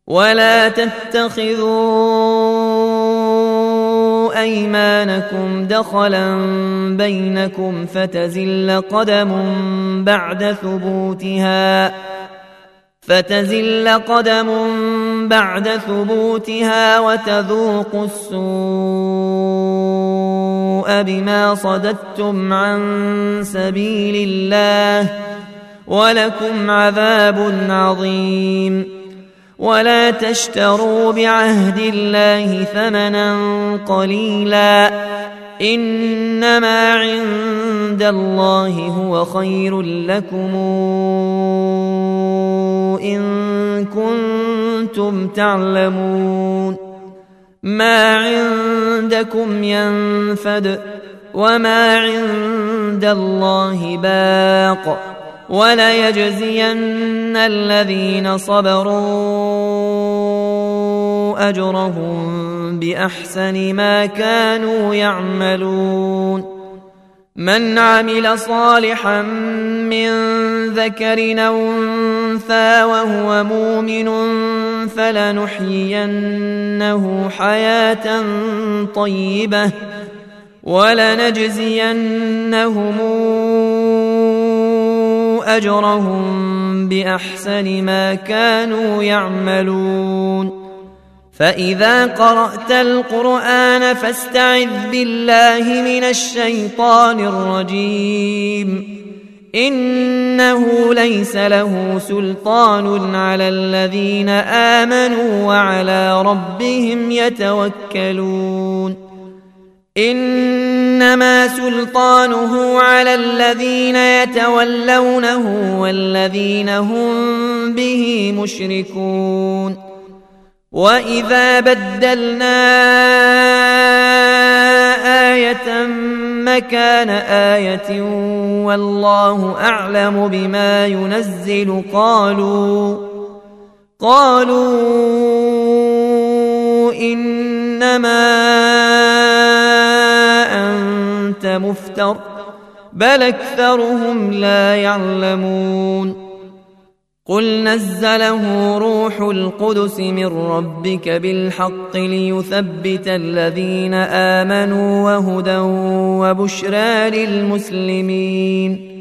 ولا تتخذوا أيمانكم دخلا بينكم فتزل قدم بعد ثبوتها وتذوقوا السوء بما صددتم عن سبيل الله ولكم عذاب عظيم. ولا تشتروا بعهد الله ثمنا قليلا إنما عند الله هو خير لكم إن كنتم تعلمون. ما عندكم ينفد وما عند الله باق وليجزين الذين صبروا أجرهم بأحسن ما كانوا يعملون. من عمل صالحا من ذكر أو أنثى وهو مؤمن فلنحيينه حياة طيبة ولنجزينهم أجرهم بأحسن ما كانوا يعملون. فإذا قرأت القرآن فاستعذ بالله من الشيطان الرجيم إنه ليس له سلطان على الذين آمنوا وعلى ربهم يتوكلون. إنما سلطانه على الذين يتولونه والذين هم به مشركون. وإذا بدلنا آية مكان آية والله أعلم بما ينزل قالوا إنما أنت مفتر بل أكثرهم لا يعلمون. قل نزله روح القدس من ربك بالحق ليثبت الذين آمنوا وهدى وبشرى للمسلمين.